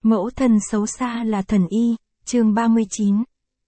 Mẫu thân xấu xa là thần y, chương 39.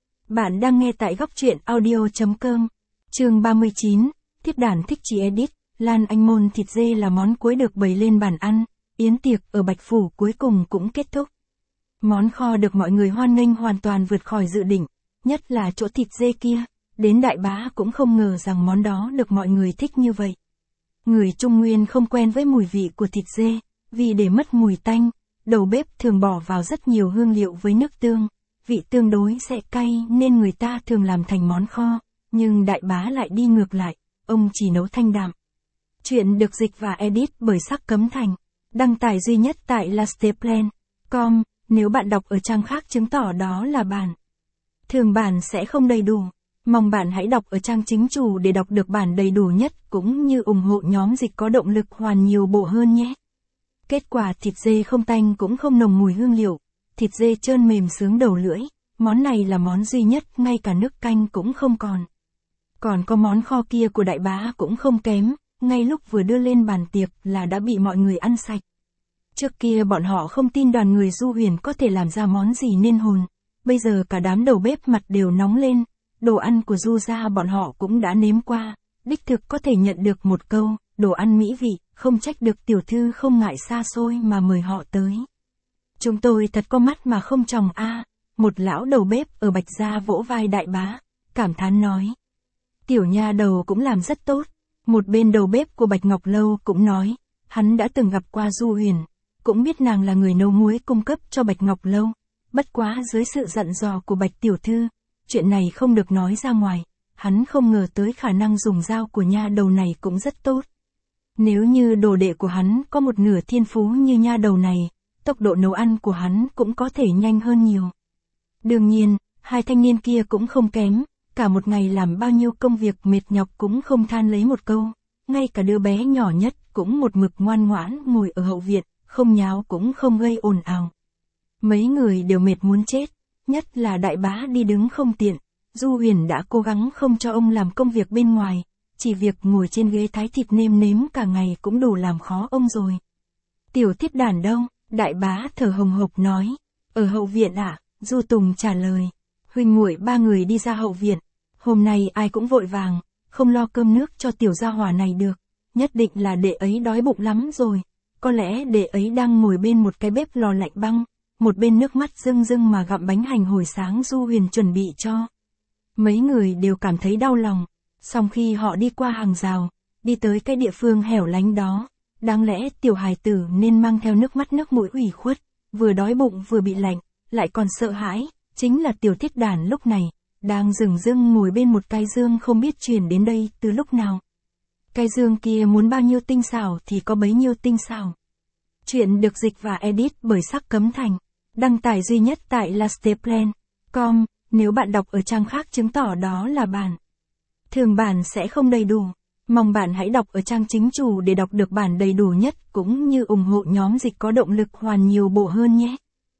Bạn đang nghe tại góc truyện audio.com. Chương 39, Thiếp đàn thích chị edit, Lan Anh môn thịt dê là món cuối được bày lên bàn ăn, yến tiệc ở Bạch Phủ cuối cùng cũng kết thúc. Món kho được mọi người hoan nghênh hoàn toàn vượt khỏi dự định, nhất là chỗ thịt dê kia, đến đại bá cũng không ngờ rằng món đó được mọi người thích như vậy. Người Trung Nguyên không quen với mùi vị của thịt dê, vì để mất mùi tanh, đầu bếp thường bỏ vào rất nhiều hương liệu với nước tương, vị tương đối sẽ cay nên người ta thường làm thành món kho, nhưng đại bá lại đi ngược lại, ông chỉ nấu thanh đạm. Chuyện được dịch và edit bởi Sắc Cấm Thành, đăng tải duy nhất tại lasteplan.com, nếu bạn đọc ở trang khác chứng tỏ đó là bản. Thường bản sẽ không đầy đủ, mong bạn hãy đọc ở trang chính chủ để đọc được bản đầy đủ nhất cũng như ủng hộ nhóm dịch có động lực hoàn nhiều bộ hơn nhé. Kết quả thịt dê không tanh cũng không nồng mùi hương liệu, thịt dê trơn mềm sướng đầu lưỡi, món này là món duy nhất ngay cả nước canh cũng không còn. Còn có món kho kia của đại bá cũng không kém, ngay lúc vừa đưa lên bàn tiệc là đã bị mọi người ăn sạch. Trước kia bọn họ không tin đoàn người Du Huyền có thể làm ra món gì nên hồn, bây giờ cả đám đầu bếp mặt đều nóng lên, đồ ăn của Du gia bọn họ cũng đã nếm qua, đích thực có thể nhận được một câu, đồ ăn mỹ vị, không trách được tiểu thư không ngại xa xôi mà mời họ tới. Chúng tôi thật có mắt mà không tròng a, một lão đầu bếp ở Bạch Gia vỗ vai đại bá, cảm thán nói. Tiểu nha đầu cũng làm rất tốt, một bên đầu bếp của Bạch Ngọc Lâu cũng nói, hắn đã từng gặp qua Du Huyền, cũng biết nàng là người nấu muối cung cấp cho Bạch Ngọc Lâu, bất quá dưới sự dặn dò của Bạch tiểu thư, chuyện này không được nói ra ngoài, hắn không ngờ tới khả năng dùng dao của nha đầu này cũng rất tốt. Nếu như đồ đệ của hắn có một nửa thiên phú như nha đầu này, tốc độ nấu ăn của hắn cũng có thể nhanh hơn nhiều. Đương nhiên, hai thanh niên kia cũng không kém, cả một ngày làm bao nhiêu công việc mệt nhọc cũng không than lấy một câu, ngay cả đứa bé nhỏ nhất cũng một mực ngoan ngoãn ngồi ở hậu viện, không nháo cũng không gây ồn ào. Mấy người đều mệt muốn chết, nhất là đại bá đi đứng không tiện, Du Huyền đã cố gắng không cho ông làm công việc bên ngoài. Chỉ việc ngồi trên ghế thái thịt nêm nếm cả ngày cũng đủ làm khó ông rồi. Tiểu Thiết Đàn đâu? Đại bá thở hồng hộc nói. Ở hậu viện ạ, Du Tùng trả lời. Huynh muội ba người đi ra hậu viện. Hôm nay ai cũng vội vàng, không lo cơm nước cho tiểu gia hỏa này được. Nhất định là đệ ấy đói bụng lắm rồi. Có lẽ đệ ấy đang ngồi bên một cái bếp lò lạnh băng, một bên nước mắt rưng rưng mà gặm bánh hành hồi sáng Du Huyền chuẩn bị cho. Mấy người đều cảm thấy đau lòng. Xong khi họ đi qua hàng rào, đi tới cái địa phương hẻo lánh đó, đáng lẽ tiểu hài tử nên mang theo nước mắt nước mũi ủy khuất, vừa đói bụng vừa bị lạnh, lại còn sợ hãi, chính là Tiểu Thiết Đàn lúc này, đang dửng dưng ngồi bên một cái dương không biết chuyển đến đây từ lúc nào. Cái dương kia muốn bao nhiêu tinh xảo thì có bấy nhiêu tinh xảo. Chuyện được dịch và edit bởi Sắc Cấm Thành, đăng tải duy nhất tại lasteplan.com, nếu bạn đọc ở trang khác chứng tỏ đó là bản. Thường bản sẽ không đầy đủ, mong bạn hãy đọc ở trang chính chủ để đọc được bản đầy đủ nhất cũng như ủng hộ nhóm dịch có động lực hoàn nhiều bộ hơn nhé.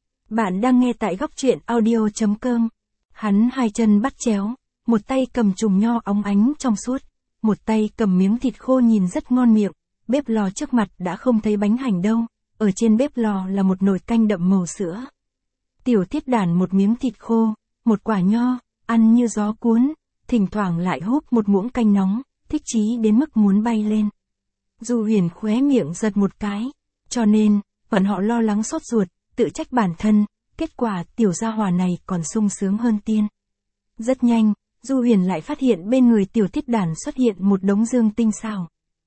Bạn đang nghe tại góc truyện audio.com. Hắn hai chân bắt chéo, một tay cầm chùm nho óng ánh trong suốt, một tay cầm miếng thịt khô nhìn rất ngon miệng, bếp lò trước mặt đã không thấy bánh hành đâu, ở trên bếp lò là một nồi canh đậm màu sữa. Tiểu Thiết Đàn một miếng thịt khô, một quả nho, ăn như gió cuốn. Thỉnh thoảng lại húp một muỗng canh nóng, thích chí đến mức muốn bay lên. Du Huyền khóe miệng giật một cái, cho nên, bọn họ lo lắng sốt ruột, tự trách bản thân, kết quả tiểu gia hỏa này còn sung sướng hơn tiên. Rất nhanh, Du Huyền lại phát hiện bên người Tiểu Thiết Đàn xuất hiện một đống dương tinh xảo.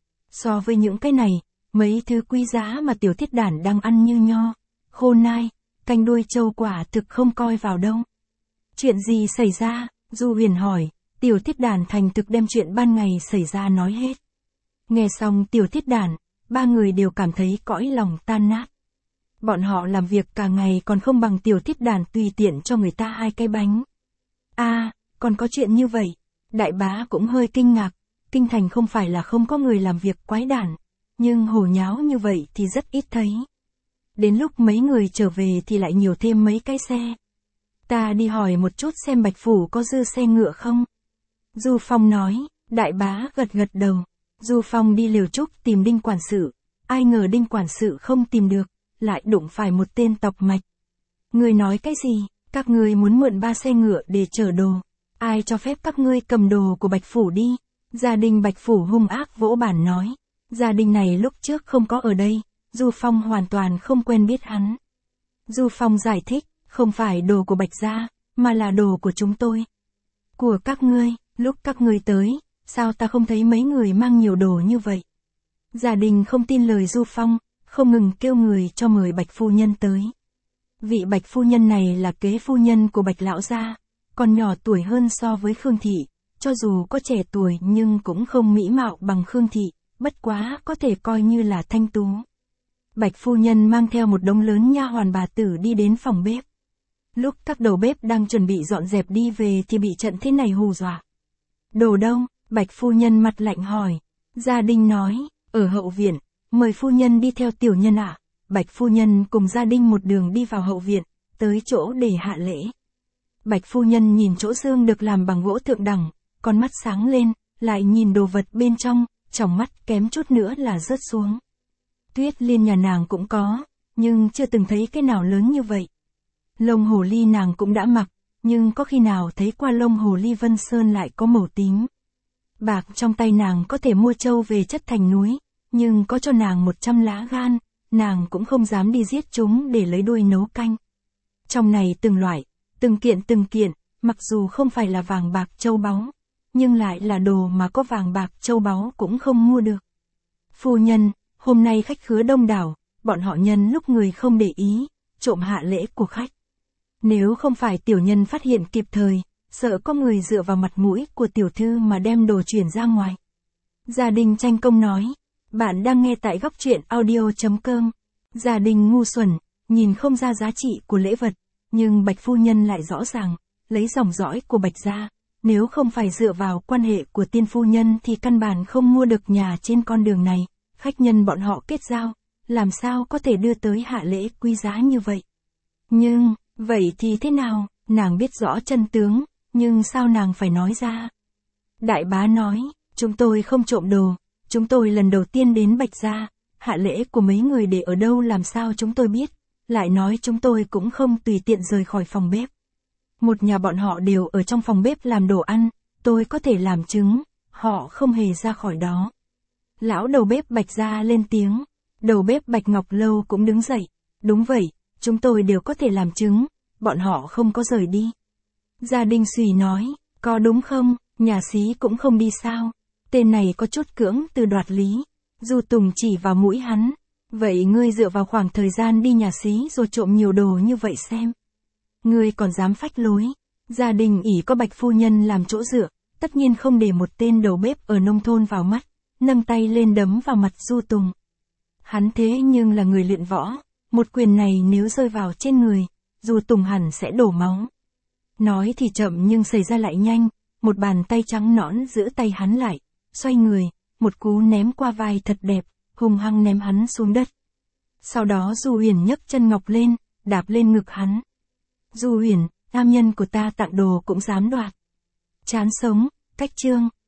So với những cái này, mấy thứ quý giá mà Tiểu Thiết Đàn đang ăn như nho, khô nai, canh đuôi trâu quả thực không coi vào đâu. Chuyện gì xảy ra? Du Huyền hỏi. Tiểu Thiết Đàn thành thực đem chuyện ban ngày xảy ra nói hết. Nghe xong Tiểu Thiết Đàn, ba người đều cảm thấy cõi lòng tan nát. Bọn họ làm việc cả ngày còn không bằng Tiểu Thiết Đàn tùy tiện cho người ta 2 cái bánh. Còn có chuyện như vậy. Đại bá cũng hơi kinh ngạc, kinh thành không phải là không có người làm việc quái đản, nhưng hồ nháo như vậy thì rất ít thấy. Đến lúc mấy người trở về thì lại nhiều thêm mấy cái xe. Ta đi hỏi một chút xem Bạch Phủ có dư xe ngựa không? Du Phong nói, đại bá gật gật đầu. Du Phong đi Liều Trúc tìm Đinh quản sự, ai ngờ Đinh quản sự không tìm được, lại đụng phải một tên tộc mạch. Ngươi nói cái gì? Các ngươi muốn mượn 3 xe ngựa để chở đồ. Ai cho phép các ngươi cầm đồ của Bạch Phủ đi? Gia đình Bạch Phủ hung ác vỗ bàn nói. Gia đình này lúc trước không có ở đây, Du Phong hoàn toàn không quen biết hắn. Du Phong giải thích, không phải đồ của Bạch gia, mà là đồ của chúng tôi. Của các ngươi, lúc các ngươi tới, sao ta không thấy mấy người mang nhiều đồ như vậy? Gia đình không tin lời Du Phong, không ngừng kêu người cho mời Bạch phu nhân tới. Vị Bạch phu nhân này là kế phu nhân của Bạch lão gia, còn nhỏ tuổi hơn so với Khương thị, cho dù có trẻ tuổi nhưng cũng không mỹ mạo bằng Khương thị, bất quá có thể coi như là thanh tú. Bạch phu nhân mang theo một đống lớn nha hoàn bà tử đi đến phòng bếp. Lúc các đầu bếp đang chuẩn bị dọn dẹp đi về thì bị trận thế này hù dọa. Đồ đâu? Bạch phu nhân mặt lạnh hỏi. Gia đình nói, ở hậu viện, mời phu nhân đi theo tiểu nhân ạ. Bạch phu nhân cùng gia đình một đường đi vào hậu viện, tới chỗ để hạ lễ. Bạch phu nhân nhìn chỗ dương được làm bằng gỗ thượng đẳng, con mắt sáng lên, lại nhìn đồ vật bên trong, tròng mắt kém chút nữa là rớt xuống. Tuyết liên nhà nàng cũng có, nhưng chưa từng thấy cái nào lớn như vậy. Lông hồ ly nàng cũng đã mặc, nhưng có khi nào thấy qua lông hồ ly Vân Sơn lại có màu tím. Bạc trong tay nàng có thể mua trâu về chất thành núi, nhưng có cho nàng 100 lá gan, nàng cũng không dám đi giết chúng để lấy đuôi nấu canh. Trong này từng loại, từng kiện, mặc dù không phải là vàng bạc châu báu, nhưng lại là đồ mà có vàng bạc châu báu cũng không mua được. Phu nhân, hôm nay khách khứa đông đảo, bọn họ nhân lúc người không để ý, trộm hạ lễ của khách. Nếu không phải tiểu nhân phát hiện kịp thời, sợ có người dựa vào mặt mũi của tiểu thư mà đem đồ chuyển ra ngoài. Gia đình tranh công nói, bạn đang nghe tại góc truyện audio.com. Gia đình ngu xuẩn, nhìn không ra giá trị của lễ vật, nhưng Bạch phu nhân lại rõ ràng, lấy dòng dõi của Bạch gia, nếu không phải dựa vào quan hệ của tiên phu nhân thì căn bản không mua được nhà trên con đường này, khách nhân bọn họ kết giao, làm sao có thể đưa tới hạ lễ quý giá như vậy. Nhưng, vậy thì thế nào, nàng biết rõ chân tướng, nhưng sao nàng phải nói ra? Đại bá nói, chúng tôi không trộm đồ, chúng tôi lần đầu tiên đến Bạch gia, hạ lễ của mấy người để ở đâu làm sao chúng tôi biết, lại nói chúng tôi cũng không tùy tiện rời khỏi phòng bếp. Một nhà bọn họ đều ở trong phòng bếp làm đồ ăn, tôi có thể làm chứng, họ không hề ra khỏi đó. Lão đầu bếp Bạch gia lên tiếng, đầu bếp Bạch Ngọc Lâu cũng đứng dậy, đúng vậy, chúng tôi đều có thể làm chứng, bọn họ không có rời đi. Gia đình Xùy nói, có đúng không, nhà xí cũng không đi sao, tên này có chút cưỡng từ đoạt lý. Du Tùng chỉ vào mũi hắn, vậy ngươi dựa vào khoảng thời gian đi nhà xí rồi trộm nhiều đồ như vậy xem. Ngươi còn dám phách lối, gia đình ỷ có Bạch phu nhân làm chỗ dựa, tất nhiên không để một tên đầu bếp ở nông thôn vào mắt, nâng tay lên đấm vào mặt Du Tùng. Hắn thế nhưng là người luyện võ, một quyền này nếu rơi vào trên người, Du Tùng hẳn sẽ đổ máu. Nói thì chậm nhưng xảy ra lại nhanh, một bàn tay trắng nõn giữ tay hắn lại, xoay người, một cú ném qua vai thật đẹp, hung hăng ném hắn xuống đất. Sau đó Du Huyền nhấc chân ngọc lên, đạp lên ngực hắn. Du Huyền, nam nhân của ta tặng đồ cũng dám đoạt. Chán sống, cách chương.